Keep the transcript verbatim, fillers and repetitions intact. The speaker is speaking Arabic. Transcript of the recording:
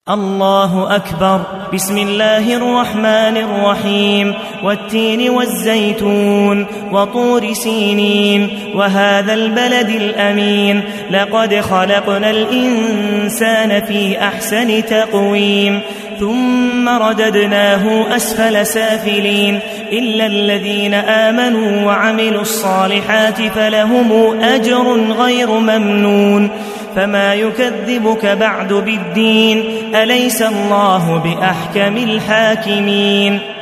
الله أكبر. بسم الله الرحمن الرحيم. والتين والزيتون وطور سينين وهذا البلد الأمين لقد خلقنا الإنسان في أحسن تقويم ثم رددناه أسفل سافلين إلا الذين آمنوا وعملوا الصالحات فلهم أجر غير ممنون فما يكذبك بعد بالدين أليس الله بأحكم الحاكمين.